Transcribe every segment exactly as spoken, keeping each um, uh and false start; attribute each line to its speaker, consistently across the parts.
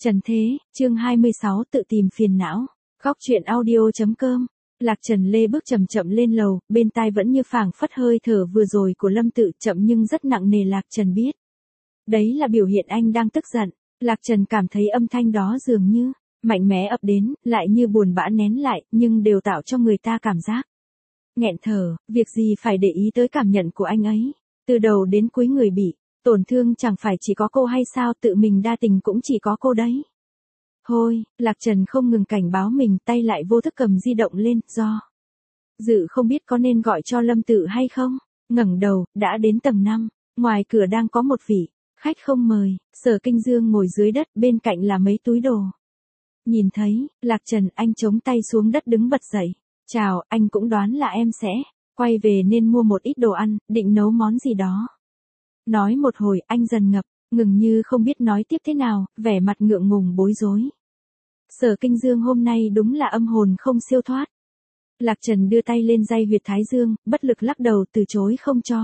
Speaker 1: Trần Thế, chương hai mươi sáu tự tìm phiền não. Góc truyện audio chấm com. Lạc Trần Lê bước chậm chậm lên lầu, bên tai vẫn như phảng phất hơi thở vừa rồi của Lâm Tự, chậm nhưng rất nặng nề. Lạc Trần biết. Đấy là biểu hiện anh đang tức giận. Lạc Trần cảm thấy âm thanh đó dường như mạnh mẽ ập đến, lại như buồn bã nén lại, nhưng đều tạo cho người ta cảm giác nghẹn thở. Việc gì phải để ý tới cảm nhận của anh ấy. Từ đầu đến cuối người bị tổn thương chẳng phải chỉ có cô hay sao, tự mình đa tình cũng chỉ có cô đấy. Thôi, Lạc Trần không ngừng cảnh báo mình, tay lại vô thức cầm di động lên, do dự không biết có nên gọi cho Lâm Tự hay không. Ngẩng đầu, đã đến tầng năm, ngoài cửa đang có một vị khách không mời, Sở Kinh Dương ngồi dưới đất, bên cạnh là mấy túi đồ. Nhìn thấy Lạc Trần, anh chống tay xuống đất đứng bật dậy. Chào, anh cũng đoán là em sẽ quay về nên mua một ít đồ ăn, định nấu món gì đó. Nói một hồi, anh dần ngập ngừng như không biết nói tiếp thế nào, vẻ mặt ngượng ngùng bối rối. Sở Kinh Dương hôm nay đúng là âm hồn không siêu thoát. Lạc Trần đưa tay lên day huyệt thái dương, bất lực lắc đầu từ chối không cho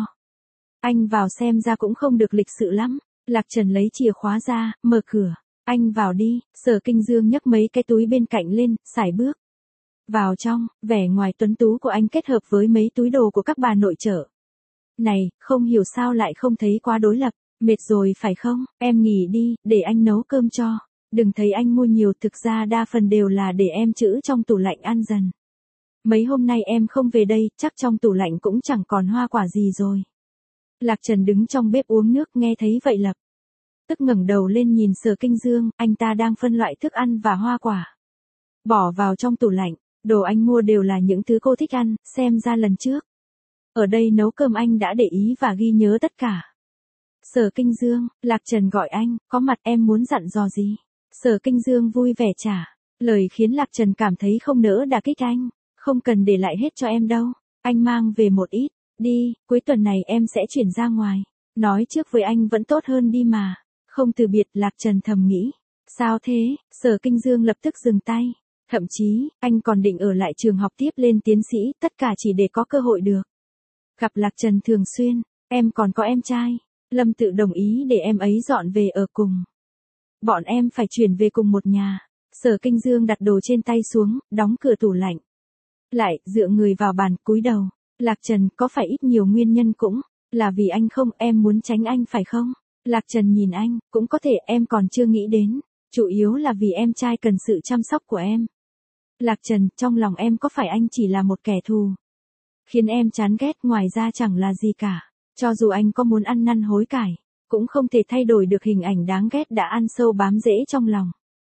Speaker 1: anh vào, xem ra cũng không được lịch sự lắm. Lạc Trần lấy chìa khóa ra, mở cửa. Anh vào đi. Sở Kinh Dương nhấc mấy cái túi bên cạnh lên, sải bước vào trong. Vẻ ngoài tuấn tú của anh kết hợp với mấy túi đồ của các bà nội trợ này, không hiểu sao lại không thấy quá đối lập. Mệt rồi phải không, em nghỉ đi, để anh nấu cơm cho. Đừng thấy anh mua nhiều, thực ra đa phần đều là để em trữ trong tủ lạnh ăn dần. Mấy hôm nay em không về đây, chắc trong tủ lạnh cũng chẳng còn hoa quả gì rồi. Lạc Trần đứng trong bếp uống nước, nghe thấy vậy lập tức ngẩng đầu lên nhìn Sở Kinh Dương, anh ta đang phân loại thức ăn và hoa quả bỏ vào trong tủ lạnh. Đồ anh mua đều là những thứ cô thích ăn, xem ra lần trước ở đây nấu cơm anh đã để ý và ghi nhớ tất cả. Sở Kinh Dương, Lạc Trần gọi anh, có mặt, em muốn dặn dò gì? Sở Kinh Dương vui vẻ trả lời, khiến Lạc Trần cảm thấy không nỡ đả kích anh. Không cần để lại hết cho em đâu, anh mang về một ít đi, cuối tuần này em sẽ chuyển ra ngoài. Nói trước với anh vẫn tốt hơn đi mà. Không từ biệt, Lạc Trần thầm nghĩ. Sao thế? Sở Kinh Dương lập tức dừng tay. Thậm chí, anh còn định ở lại trường học tiếp lên tiến sĩ, tất cả chỉ để có cơ hội được gặp Lạc Trần thường xuyên. Em còn có em trai. Lâm Tự đồng ý để em ấy dọn về ở cùng. Bọn em phải chuyển về cùng một nhà. Sở Kinh Dương đặt đồ trên tay xuống, đóng cửa tủ lạnh lại, dựa người vào bàn, cúi đầu. Lạc Trần, có phải ít nhiều nguyên nhân cũng là vì anh không, em muốn tránh anh phải không? Lạc Trần nhìn anh, cũng có thể em còn chưa nghĩ đến. Chủ yếu là vì em trai cần sự chăm sóc của em. Lạc Trần, trong lòng em có phải anh chỉ là một kẻ thù khiến em chán ghét, ngoài ra chẳng là gì cả. Cho dù anh có muốn ăn năn hối cải, cũng không thể thay đổi được hình ảnh đáng ghét đã ăn sâu bám rễ trong lòng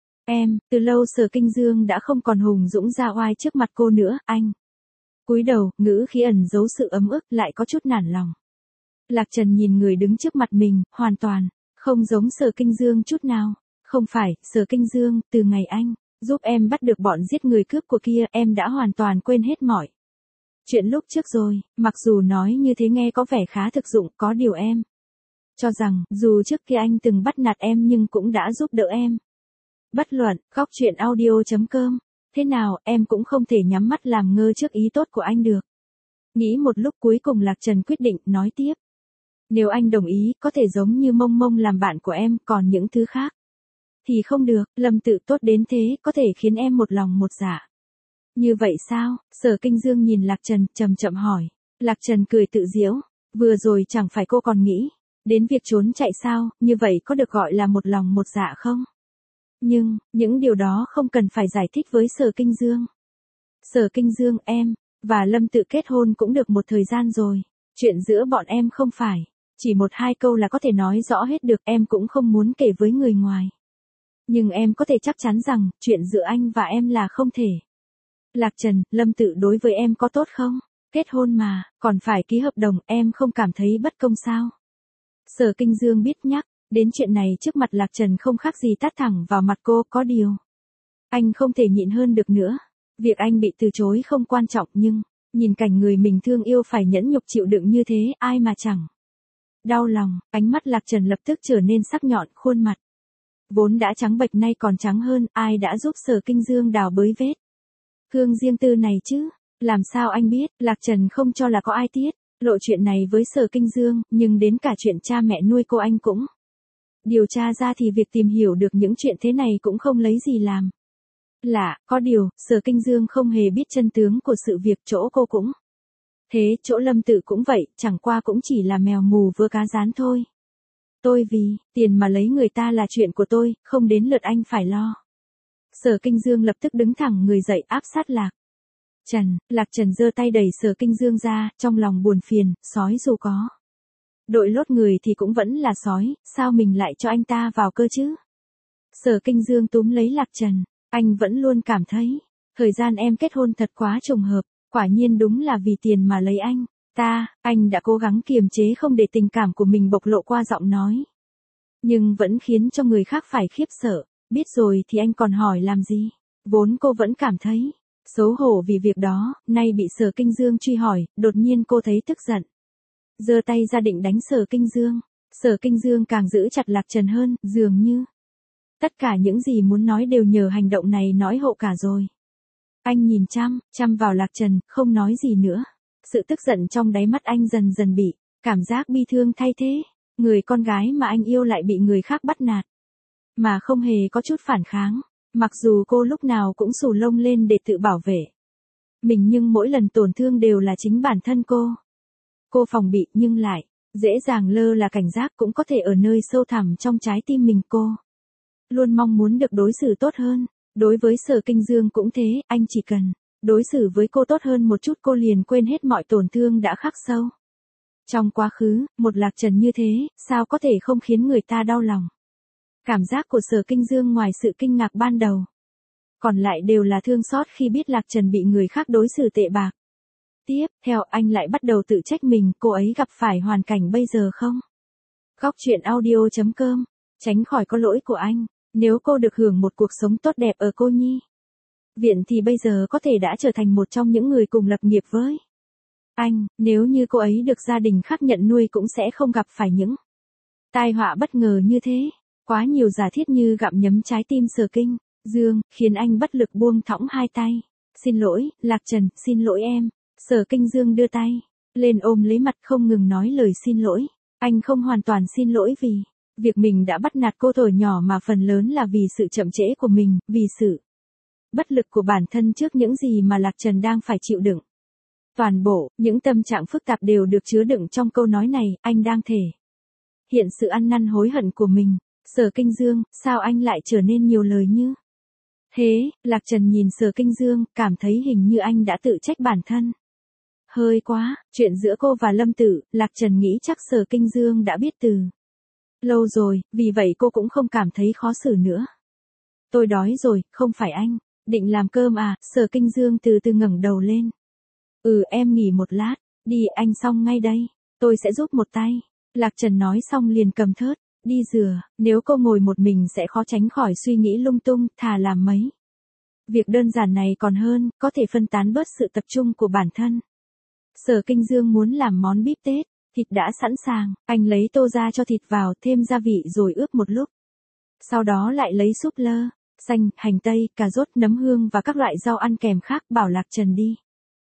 Speaker 1: em. Từ lâu Sở Kinh Dương đã không còn hùng dũng ra oai trước mặt cô nữa. Anh cúi đầu, ngữ khí ẩn giấu sự ấm ức, lại có chút nản lòng. Lạc Trần nhìn người đứng trước mặt mình, hoàn toàn không giống Sở Kinh Dương chút nào. Không phải, Sở Kinh Dương, từ ngày anh giúp em bắt được bọn giết người cướp của kia, em đã hoàn toàn quên hết mọi chuyện lúc trước rồi. Mặc dù nói như thế nghe có vẻ khá thực dụng, có điều em cho rằng, dù trước kia anh từng bắt nạt em nhưng cũng đã giúp đỡ em. Bất luận, góc truyện audio chấm com. Thế nào, em cũng không thể nhắm mắt làm ngơ trước ý tốt của anh được. Nghĩ một lúc, cuối cùng Lạc Trần quyết định, nói tiếp. Nếu anh đồng ý, có thể giống như Mông Mông làm bạn của em, còn những thứ khác thì không được. Lâm Tự tốt đến thế, có thể khiến em một lòng một dạ. Như vậy sao? Sở Kinh Dương nhìn Lạc Trần, chậm chậm hỏi. Lạc Trần cười tự giễu. Vừa rồi chẳng phải cô còn nghĩ đến việc trốn chạy sao, như vậy có được gọi là một lòng một dạ không? Nhưng, những điều đó không cần phải giải thích với Sở Kinh Dương. Sở Kinh Dương, em và Lâm Tự kết hôn cũng được một thời gian rồi. Chuyện giữa bọn em không phải chỉ một hai câu là có thể nói rõ hết được, em cũng không muốn kể với người ngoài. Nhưng em có thể chắc chắn rằng, chuyện giữa anh và em là không thể. Lạc Trần, Lâm Tự đối với em có tốt không? Kết hôn mà, còn phải ký hợp đồng, em không cảm thấy bất công sao? Sở Kinh Dương biết nhắc đến chuyện này trước mặt Lạc Trần không khác gì tát thẳng vào mặt cô, có điều anh không thể nhịn hơn được nữa. Việc anh bị từ chối không quan trọng, nhưng nhìn cảnh người mình thương yêu phải nhẫn nhục chịu đựng như thế, ai mà chẳng đau lòng. Ánh mắt Lạc Trần lập tức trở nên sắc nhọn, khuôn mặt vốn đã trắng bệch nay còn trắng hơn. Ai đã giúp Sở Kinh Dương đào bới vết thương riêng tư này chứ? Làm sao anh biết? Lạc Trần không cho là có ai tiết lộ chuyện này với Sở Kinh Dương, nhưng đến cả chuyện cha mẹ nuôi cô anh cũng Điều tra ra thì việc tìm hiểu được những chuyện thế này cũng không lấy gì làm lạ, có điều, Sở Kinh Dương không hề biết chân tướng của sự việc, chỗ cô cũng thế, chỗ Lâm Tự cũng vậy, chẳng qua cũng chỉ là mèo mù vớ cá rán thôi. Tôi vì tiền mà lấy người ta là chuyện của tôi, không đến lượt anh phải lo. Sở Kinh Dương lập tức đứng thẳng người dậy áp sát Lạc Trần. Lạc Trần giơ tay đẩy Sở Kinh Dương ra, trong lòng buồn phiền, sói dù có đội lốt người thì cũng vẫn là sói, sao mình lại cho anh ta vào cơ chứ? Sở Kinh Dương túm lấy Lạc Trần, anh vẫn luôn cảm thấy, thời gian em kết hôn thật quá trùng hợp, quả nhiên đúng là vì tiền mà lấy anh ta, anh đã cố gắng kiềm chế không để tình cảm của mình bộc lộ qua giọng nói. Nhưng vẫn khiến cho người khác phải khiếp sợ, biết rồi thì anh còn hỏi làm gì? Vốn cô vẫn cảm thấy xấu hổ vì việc đó, nay bị Sở Kinh Dương truy hỏi, đột nhiên cô thấy tức giận. Giơ tay ra định đánh Sở Kinh Dương. Sở Kinh Dương càng giữ chặt Lạc Trần hơn, dường như tất cả những gì muốn nói đều nhờ hành động này nói hộ cả rồi. Anh nhìn chăm, chăm vào Lạc Trần, không nói gì nữa. Sự tức giận trong đáy mắt anh dần dần bị cảm giác bi thương thay thế. Người con gái mà anh yêu lại bị người khác bắt nạt, mà không hề có chút phản kháng. Mặc dù cô lúc nào cũng xù lông lên để tự bảo vệ mình, nhưng mỗi lần tổn thương đều là chính bản thân cô. Cô phòng bị nhưng lại dễ dàng lơ là cảnh giác, cũng có thể ở nơi sâu thẳm trong trái tim mình. Cô luôn mong muốn được đối xử tốt hơn. Đối với Sở Kinh Dương cũng thế, anh chỉ cần đối xử với cô tốt hơn một chút cô liền quên hết mọi tổn thương đã khắc sâu trong quá khứ. Một Lạc Trần như thế, sao có thể không khiến người ta đau lòng? Cảm giác của Sở Kinh Dương ngoài sự kinh ngạc ban đầu, còn lại đều là thương xót khi biết Lạc Trần bị người khác đối xử tệ bạc. Tiếp theo anh lại bắt đầu tự trách mình, cô ấy gặp phải hoàn cảnh bây giờ không? Góc truyện audio chấm com, tránh khỏi có lỗi của anh. Nếu cô được hưởng một cuộc sống tốt đẹp ở cô nhi viện thì bây giờ có thể đã trở thành một trong những người cùng lập nghiệp với anh. Nếu như cô ấy được gia đình khác nhận nuôi cũng sẽ không gặp phải những tai họa bất ngờ như thế. Quá nhiều giả thiết như gặm nhấm trái tim Sở Kinh Dương, khiến anh bất lực buông thõng hai tay. Xin lỗi, Lạc Trần, xin lỗi em. Sở Kinh Dương đưa tay lên ôm lấy mặt, không ngừng nói lời xin lỗi. Anh không hoàn toàn xin lỗi vì việc mình đã bắt nạt cô tuổi nhỏ, mà phần lớn là vì sự chậm trễ của mình, vì sự bất lực của bản thân trước những gì mà Lạc Trần đang phải chịu đựng. Toàn bộ những tâm trạng phức tạp đều được chứa đựng trong câu nói này. Anh đang thể hiện sự ăn năn hối hận của mình. Sở Kinh Dương, sao anh lại trở nên nhiều lời như thế? Lạc Trần nhìn Sở Kinh Dương, cảm thấy hình như anh đã tự trách bản thân hơi quá. Chuyện giữa cô và Lâm Tử, Lạc Trần nghĩ chắc Sở Kinh Dương đã biết từ lâu rồi, vì vậy cô cũng không cảm thấy khó xử nữa. Tôi đói rồi, không phải anh định làm cơm à? Sở Kinh Dương từ từ ngẩng đầu lên. Ừ, em nghỉ một lát đi, anh xong ngay đây, tôi sẽ giúp một tay. Lạc Trần nói xong liền cầm thớt đi rửa. Nếu cô ngồi một mình sẽ khó tránh khỏi suy nghĩ lung tung, thà làm mấy việc đơn giản này còn hơn, có thể phân tán bớt sự tập trung của bản thân. Sở Kinh Dương muốn làm món bíp tết, thịt đã sẵn sàng, anh lấy tô ra cho thịt vào, thêm gia vị rồi ướp một lúc. Sau đó lại lấy súp lơ, xanh, hành tây, cà rốt, nấm hương và các loại rau ăn kèm khác, bảo Lạc Trần đi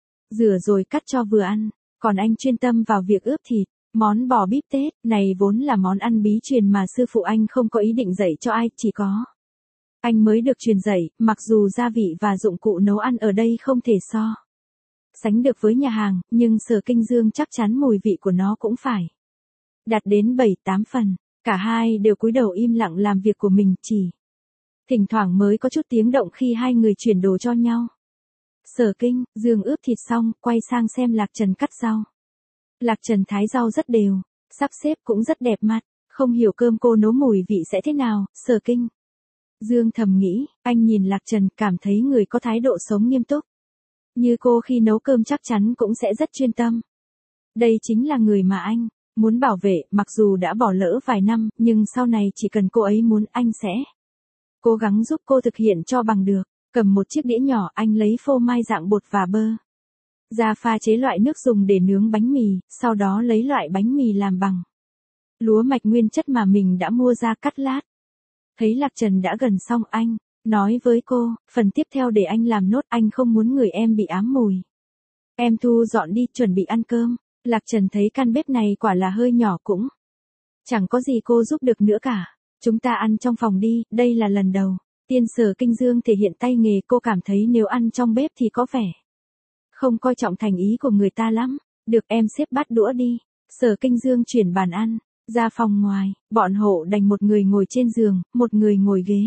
Speaker 1: rửa rồi cắt cho vừa ăn, còn anh chuyên tâm vào việc ướp thịt. Món bò bíp tết này vốn là món ăn bí truyền mà sư phụ anh không có ý định dạy cho ai, chỉ có anh mới được truyền dạy. Mặc dù gia vị và dụng cụ nấu ăn ở đây không thể so sánh được với nhà hàng, nhưng Sở Kinh Dương chắc chắn mùi vị của nó cũng phải đạt đến bảy tám phần. Cả hai đều cúi đầu im lặng làm việc của mình, chỉ thỉnh thoảng mới có chút tiếng động khi hai người chuyển đồ cho nhau. Sở Kinh Dương ướp thịt xong, quay sang xem Lạc Trần cắt rau. Lạc Trần thái rau rất đều, sắp xếp cũng rất đẹp mắt, không hiểu cơm cô nấu mùi vị sẽ thế nào. Sở Kinh Dương thầm nghĩ, anh nhìn Lạc Trần, cảm thấy người có thái độ sống nghiêm túc như cô khi nấu cơm chắc chắn cũng sẽ rất chuyên tâm. Đây chính là người mà anh muốn bảo vệ, mặc dù đã bỏ lỡ vài năm, nhưng sau này chỉ cần cô ấy muốn, anh sẽ cố gắng giúp cô thực hiện cho bằng được. Cầm một chiếc đĩa nhỏ, anh lấy phô mai dạng bột và bơ ra pha chế loại nước dùng để nướng bánh mì, sau đó lấy loại bánh mì làm bằng lúa mạch nguyên chất mà mình đã mua ra cắt lát. Thấy Lạc Trần đã gần xong, anh nói với cô, phần tiếp theo để anh làm nốt, anh không muốn người em bị ám mùi. Em thu dọn đi, chuẩn bị ăn cơm. Lạc Trần thấy căn bếp này quả là hơi nhỏ, cũng chẳng có gì cô giúp được nữa cả. Chúng ta ăn trong phòng đi, đây là lần đầu. Tiên Sở Kinh Dương thể hiện tay nghề, cô cảm thấy nếu ăn trong bếp thì có vẻ không coi trọng thành ý của người ta lắm. Được, em xếp bát đũa đi. Sở Kinh Dương chuyển bàn ăn. Ra phòng ngoài, bọn hộ đành một người ngồi trên giường, một người ngồi ghế.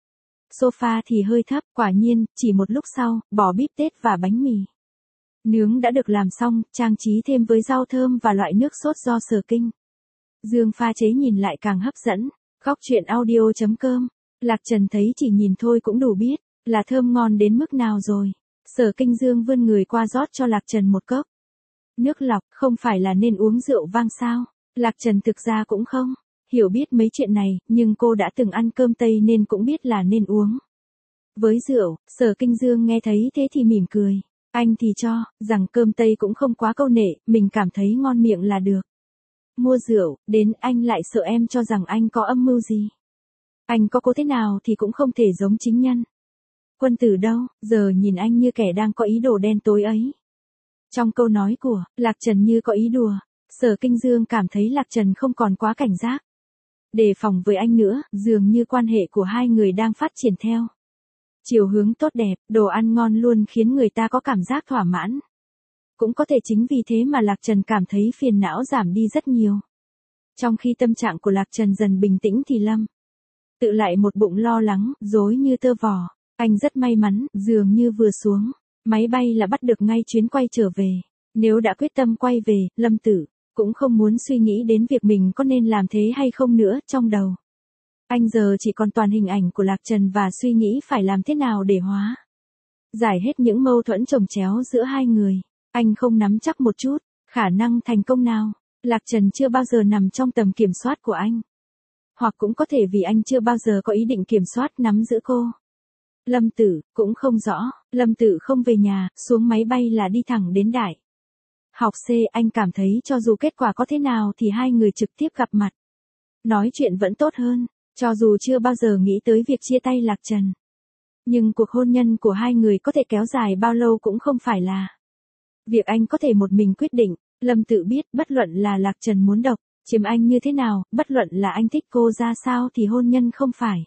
Speaker 1: Sofa thì hơi thấp, quả nhiên, chỉ một lúc sau, bò bíp tết và bánh mì nướng đã được làm xong, trang trí thêm với rau thơm và loại nước sốt do Sở Kinh Dương pha chế nhìn lại càng hấp dẫn. Góc truyện audio chấm com. Lạc Trần thấy chỉ nhìn thôi cũng đủ biết là thơm ngon đến mức nào rồi. Sở Kinh Dương vươn người qua rót cho Lạc Trần một cốc nước lọc, không phải là nên uống rượu vang sao? Lạc Trần thực ra cũng không hiểu biết mấy chuyện này, nhưng cô đã từng ăn cơm Tây nên cũng biết là nên uống với rượu. Sở Kinh Dương nghe thấy thế thì mỉm cười. Anh thì cho rằng cơm Tây cũng không quá câu nệ, mình cảm thấy ngon miệng là được. Mua rượu, đến anh lại sợ em cho rằng anh có âm mưu gì. Anh có cố thế nào thì cũng không thể giống chính nhân quân tử đâu, giờ nhìn anh như kẻ đang có ý đồ đen tối ấy. Trong câu nói của Lạc Trần như có ý đùa, Sở Kinh Dương cảm thấy Lạc Trần không còn quá cảnh giác, đề phòng với anh nữa, dường như quan hệ của hai người đang phát triển theo chiều hướng tốt đẹp, đồ ăn ngon luôn khiến người ta có cảm giác thỏa mãn. Cũng có thể chính vì thế mà Lạc Trần cảm thấy phiền não giảm đi rất nhiều. Trong khi tâm trạng của Lạc Trần dần bình tĩnh thì Lâm tự lại một bụng lo lắng, rối như tơ vò. Anh rất may mắn, dường như vừa xuống máy bay là bắt được ngay chuyến quay trở về. Nếu đã quyết tâm quay về, Lâm Tử cũng không muốn suy nghĩ đến việc mình có nên làm thế hay không nữa. Trong đầu anh giờ chỉ còn toàn hình ảnh của Lạc Trần và suy nghĩ phải làm thế nào để hóa giải hết những mâu thuẫn chồng chéo giữa hai người. Anh không nắm chắc một chút khả năng thành công nào. Lạc Trần chưa bao giờ nằm trong tầm kiểm soát của anh. Hoặc cũng có thể vì anh chưa bao giờ có ý định kiểm soát nắm giữ cô. Lâm Tử cũng không rõ, Lâm Tử không về nhà, xuống máy bay là đi thẳng đến đại học C. Anh cảm thấy cho dù kết quả có thế nào thì hai người trực tiếp gặp mặt nói chuyện vẫn tốt hơn. Cho dù chưa bao giờ nghĩ tới việc chia tay Lạc Trần, nhưng cuộc hôn nhân của hai người có thể kéo dài bao lâu cũng không phải là việc anh có thể một mình quyết định. Lâm Tự biết bất luận là Lạc Trần muốn độc chiếm anh như thế nào, bất luận là anh thích cô ra sao thì hôn nhân không phải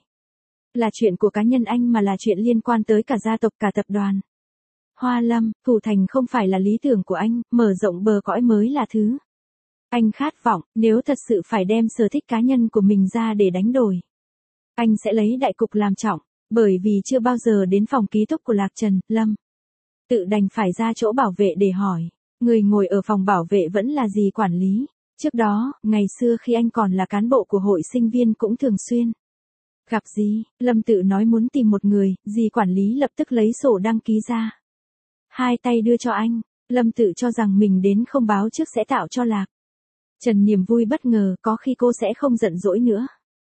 Speaker 1: là chuyện của cá nhân anh mà là chuyện liên quan tới cả gia tộc, cả tập đoàn Hoa Lâm. Thủ thành không phải là lý tưởng của anh, mở rộng bờ cõi mới là thứ anh khát vọng. Nếu thật sự phải đem sở thích cá nhân của mình ra để đánh đổi, anh sẽ lấy đại cục làm trọng. Bởi vì chưa bao giờ đến phòng ký túc của Lạc Trần, Lâm Tự đành phải ra chỗ bảo vệ để hỏi. Người ngồi ở phòng bảo vệ vẫn là dì quản lý. Trước đó, ngày xưa khi anh còn là cán bộ của hội sinh viên cũng thường xuyên gặp dì. Lâm Tự nói muốn tìm một người, dì quản lý lập tức lấy sổ đăng ký ra, hai tay đưa cho anh. Lâm Tự cho rằng mình đến không báo trước sẽ tạo cho Lạc Trần niềm vui bất ngờ, có khi cô sẽ không giận dỗi nữa.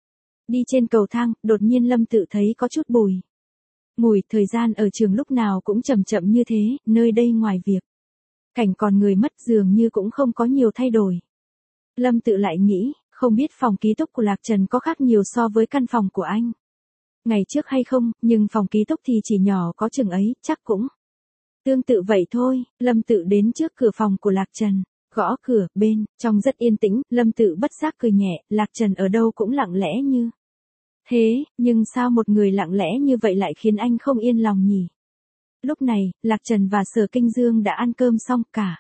Speaker 1: Đi trên cầu thang, đột nhiên Lâm Tự thấy có chút bùi ngùi. Thời gian ở trường lúc nào cũng chậm chậm như thế, nơi đây ngoài việc cảnh còn người mất dường như cũng không có nhiều thay đổi. Lâm Tự lại nghĩ, không biết phòng ký túc của Lạc Trần có khác nhiều so với căn phòng của anh ngày trước hay không, nhưng phòng ký túc thì chỉ nhỏ có chừng ấy, chắc cũng tương tự vậy thôi. Lâm Tự đến trước cửa phòng của Lạc Trần, gõ cửa, bên trong rất yên tĩnh. Lâm Tự bất giác cười nhẹ, Lạc Trần ở đâu cũng lặng lẽ như thế, nhưng sao một người lặng lẽ như vậy lại khiến anh không yên lòng nhỉ? Lúc này, Lạc Trần và Sở Kinh Dương đã ăn cơm xong, cả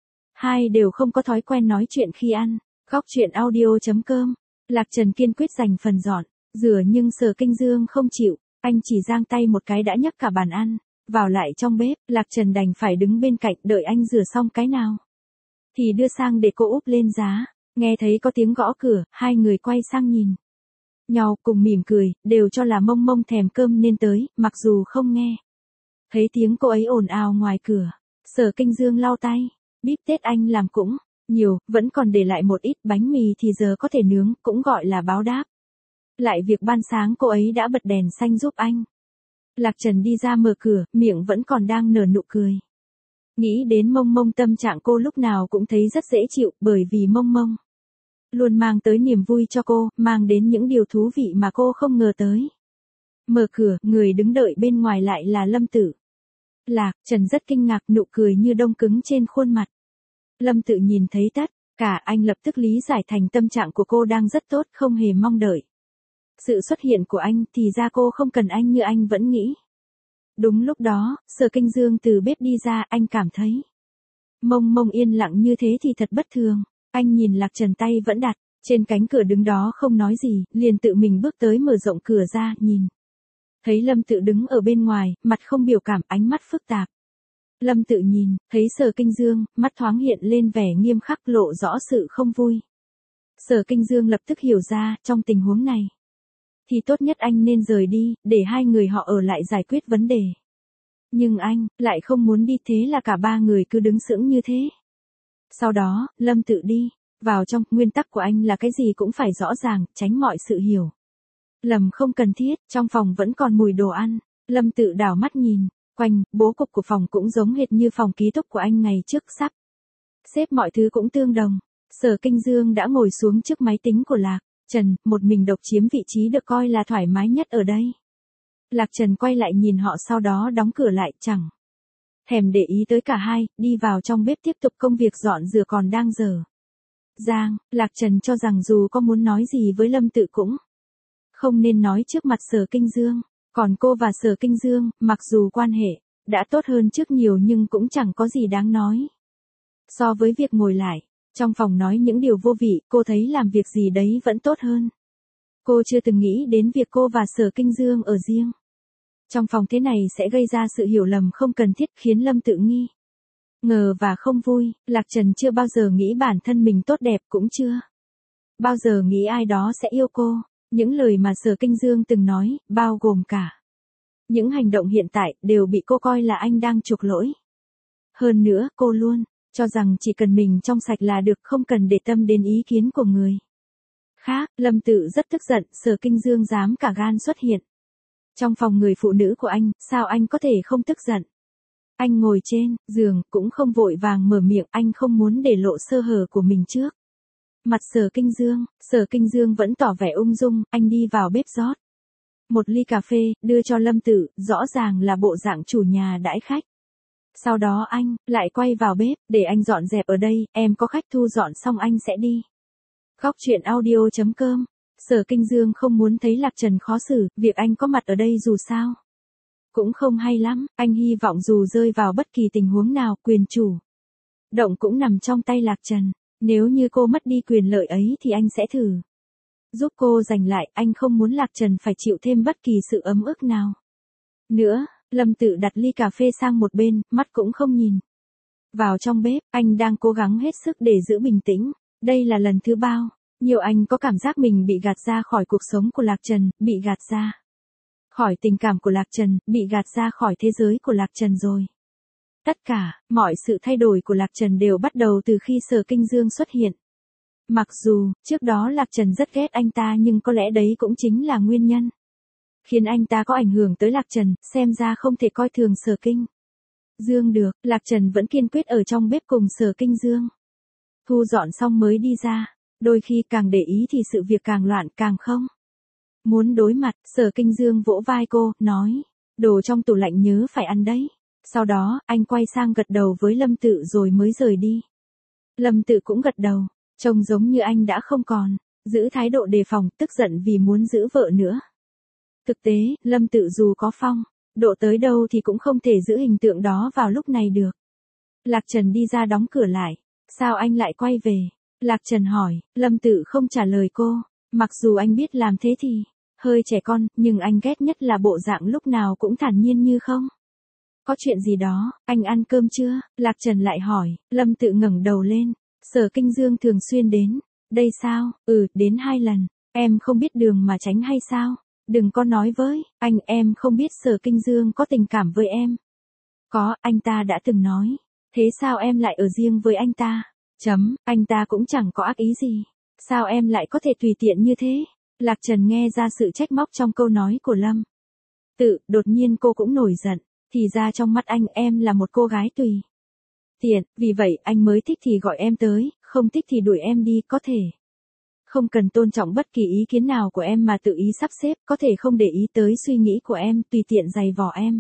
Speaker 1: hai đều không có thói quen nói chuyện khi ăn. Góc truyện audio chấm com. Lạc Trần kiên quyết giành phần dọn rửa nhưng Sở Kinh Dương không chịu, anh chỉ giang tay một cái đã nhấc cả bàn ăn vào lại trong bếp. Lạc Trần đành phải đứng bên cạnh đợi anh rửa xong cái nào thì đưa sang để cô úp lên giá. Nghe thấy có tiếng gõ cửa, hai người quay sang nhìn nhau cùng mỉm cười, đều cho là Mông Mông thèm cơm nên tới, mặc dù không nghe thấy tiếng cô ấy ồn ào ngoài cửa. Sở Kinh Dương lau tay, bíp tết anh làm cũng nhiều, vẫn còn để lại một ít bánh mì thì giờ có thể nướng, cũng gọi là báo đáp lại việc ban sáng cô ấy đã bật đèn xanh giúp anh. Lạc Trần đi ra mở cửa, miệng vẫn còn đang nở nụ cười. Nghĩ đến Mông Mông, tâm trạng cô lúc nào cũng thấy rất dễ chịu, bởi vì Mông Mông luôn mang tới niềm vui cho cô, mang đến những điều thú vị mà cô không ngờ tới. Mở cửa, người đứng đợi bên ngoài lại là Lâm Tử. Lạc Trần rất kinh ngạc, nụ cười như đông cứng trên khuôn mặt. Lâm Tự nhìn thấy tất cả, anh lập tức lý giải thành tâm trạng của cô đang rất tốt, không hề mong đợi Sự xuất hiện của anh thì ra cô không cần anh như anh vẫn nghĩ. Đúng lúc đó, Sở Kinh Dương từ bếp đi ra, anh cảm thấy mông mông yên lặng như thế thì thật bất thường. Anh nhìn Lạc Trần tay vẫn đặt trên cánh cửa đứng đó không nói gì, liền tự mình bước tới mở rộng cửa ra, nhìn. Thấy Lâm Tự đứng ở bên ngoài, mặt không biểu cảm, ánh mắt phức tạp. Lâm Tự nhìn, thấy Sở Kinh Dương, mắt thoáng hiện lên vẻ nghiêm khắc, lộ rõ sự không vui. Sở Kinh Dương lập tức hiểu ra, trong tình huống này thì tốt nhất anh nên rời đi, để hai người họ ở lại giải quyết vấn đề. Nhưng anh lại không muốn đi, thế là cả ba người cứ đứng sững như thế. Sau đó, Lâm Tự đi vào trong, nguyên tắc của anh là cái gì cũng phải rõ ràng, tránh mọi sự hiểu lầm không cần thiết. Trong phòng vẫn còn mùi đồ ăn. Lâm Tự đảo mắt nhìn quanh, bố cục của phòng cũng giống hệt như phòng ký túc của anh ngày trước, sắp xếp mọi thứ cũng tương đồng. Sở Kinh Dương đã ngồi xuống trước máy tính của Lạc Trần, một mình độc chiếm vị trí được coi là thoải mái nhất ở đây. Lạc Trần quay lại nhìn họ, sau đó đóng cửa lại, chẳng thèm để ý tới cả hai, đi vào trong bếp tiếp tục công việc dọn rửa còn đang dở dang. Lạc Trần cho rằng dù có muốn nói gì với Lâm Tự cũng không nên nói trước mặt Sở Kinh Dương. Còn cô và Sở Kinh Dương, mặc dù quan hệ đã tốt hơn trước nhiều nhưng cũng chẳng có gì đáng nói. So với việc ngồi lại trong phòng nói những điều vô vị, cô thấy làm việc gì đấy vẫn tốt hơn. Cô chưa từng nghĩ đến việc cô và Sở Kinh Dương ở riêng trong phòng thế này sẽ gây ra sự hiểu lầm không cần thiết, khiến Lâm Tự nghi ngờ và không vui. Lạc Trần chưa bao giờ nghĩ bản thân mình tốt đẹp, cũng chưa bao giờ nghĩ ai đó sẽ yêu cô. Những lời mà Sở Kinh Dương từng nói, bao gồm cả những hành động hiện tại, đều bị cô coi là anh đang chuộc lỗi. Hơn nữa, cô luôn cho rằng chỉ cần mình trong sạch là được, không cần để tâm đến ý kiến của người khác. Lâm Tự rất tức giận, Sở Kinh Dương dám cả gan xuất hiện trong phòng người phụ nữ của anh, sao anh có thể không tức giận. Anh ngồi trên giường, cũng không vội vàng mở miệng, anh không muốn để lộ sơ hở của mình trước mặt Sở Kinh Dương. Sở Kinh Dương vẫn tỏ vẻ ung dung, anh đi vào bếp rót một ly cà phê, đưa cho Lâm Tự, rõ ràng là bộ dạng chủ nhà đãi khách. Sau đó anh lại quay vào bếp, để anh dọn dẹp ở đây, em có khách thu dọn xong anh sẽ đi. Góc truyện audio chấm com. Sở Kinh Dương không muốn thấy Lạc Trần khó xử, việc anh có mặt ở đây dù sao cũng không hay lắm. Anh hy vọng dù rơi vào bất kỳ tình huống nào, quyền chủ động cũng nằm trong tay Lạc Trần. Nếu như cô mất đi quyền lợi ấy thì anh sẽ thử giúp cô giành lại. Anh không muốn Lạc Trần phải chịu thêm bất kỳ sự ấm ức nào nữa. Lâm Tự đặt ly cà phê sang một bên, mắt cũng không nhìn vào trong bếp. Anh đang cố gắng hết sức để giữ bình tĩnh. Đây là lần thứ bao nhiêu anh có cảm giác mình bị gạt ra khỏi cuộc sống của Lạc Trần, bị gạt ra khỏi tình cảm của Lạc Trần, bị gạt ra khỏi thế giới của Lạc Trần rồi. Tất cả, mọi sự thay đổi của Lạc Trần đều bắt đầu từ khi Sở Kinh Dương xuất hiện. Mặc dù, trước đó Lạc Trần rất ghét anh ta, nhưng có lẽ đấy cũng chính là nguyên nhân khiến anh ta có ảnh hưởng tới Lạc Trần, xem ra không thể coi thường Sở Kinh Dương được. Lạc Trần vẫn kiên quyết ở trong bếp cùng Sở Kinh Dương. Thu dọn xong mới đi ra. Đôi khi càng để ý thì sự việc càng loạn, càng không muốn đối mặt. Sở Kinh Dương vỗ vai cô, nói, đồ trong tủ lạnh nhớ phải ăn đấy. Sau đó, anh quay sang gật đầu với Lâm Tự rồi mới rời đi. Lâm Tự cũng gật đầu, trông giống như anh đã không còn giữ thái độ đề phòng, tức giận vì muốn giữ vợ nữa. Thực tế, Lâm Tự dù có phong độ tới đâu thì cũng không thể giữ hình tượng đó vào lúc này được. Lạc Trần đi ra đóng cửa lại. Sao anh lại quay về? Lạc Trần hỏi. Lâm Tự không trả lời cô. Mặc dù anh biết làm thế thì hơi trẻ con, nhưng anh ghét nhất là bộ dạng lúc nào cũng thản nhiên như không có chuyện gì đó. Anh ăn cơm chưa? Lạc Trần lại hỏi. Lâm Tự ngẩng đầu lên. Sở Kinh Dương thường xuyên đến đây sao? Ừ, đến hai lần. Em không biết đường mà tránh hay sao? Đừng có nói với anh em không biết Sở Kinh Dương có tình cảm với em. Có, anh ta đã từng nói. Thế sao em lại ở riêng với anh ta? Chấm, anh ta cũng chẳng có ác ý gì. Sao em lại có thể tùy tiện như thế? Lạc Trần nghe ra sự trách móc trong câu nói của Lâm Tự, đột nhiên cô cũng nổi giận. Thì ra trong mắt anh em là một cô gái tùy tiện, vì vậy anh mới thích thì gọi em tới, không thích thì đuổi em đi, có thể không cần tôn trọng bất kỳ ý kiến nào của em mà tự ý sắp xếp, có thể không để ý tới suy nghĩ của em, tùy tiện giày vò em.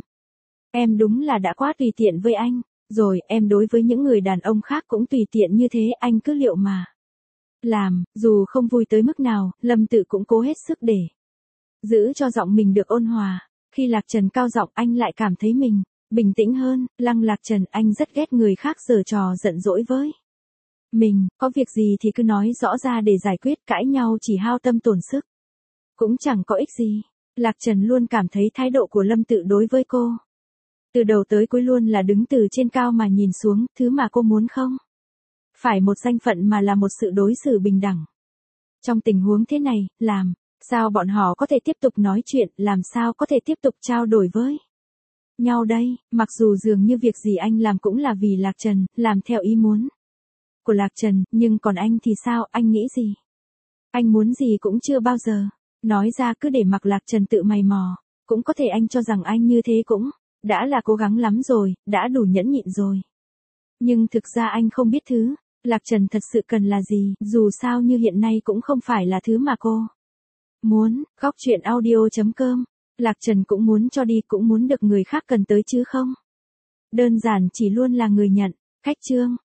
Speaker 1: Em đúng là đã quá tùy tiện với anh. Rồi, em đối với những người đàn ông khác cũng tùy tiện như thế, anh cứ liệu mà làm. Dù không vui tới mức nào, Lâm Tự cũng cố hết sức để Giữ cho giọng mình được ôn hòa. Khi Lạc Trần cao giọng anh lại cảm thấy mình bình tĩnh hơn. Lăng Lạc Trần, anh rất ghét người khác giở trò giận dỗi với mình, có việc gì thì cứ nói rõ ra để giải quyết, cãi nhau chỉ hao tâm tổn sức. Cũng chẳng có ích gì. Lạc Trần luôn cảm thấy thái độ của Lâm Tự đối với cô từ đầu tới cuối luôn là đứng từ trên cao mà nhìn xuống, thứ mà cô muốn không phải một danh phận mà là một sự đối xử bình đẳng. Trong tình huống thế này, làm sao bọn họ có thể tiếp tục nói chuyện, làm sao có thể tiếp tục trao đổi với nhau đây, mặc dù dường như việc gì anh làm cũng là vì Lạc Trần, làm theo ý muốn của Lạc Trần, nhưng còn anh thì sao, anh nghĩ gì? Anh muốn gì cũng chưa bao giờ nói ra, cứ để mặc Lạc Trần tự mày mò. Cũng có thể anh cho rằng anh như thế cũng đã là cố gắng lắm rồi, đã đủ nhẫn nhịn rồi. Nhưng thực ra anh không biết thứ Lạc Trần thật sự cần là gì, dù sao như hiện nay cũng không phải là thứ mà cô muốn. Góc truyện audio chấm com. Lạc Trần cũng muốn cho đi, cũng muốn được người khác cần tới chứ không đơn giản chỉ luôn là người nhận. Khách chương.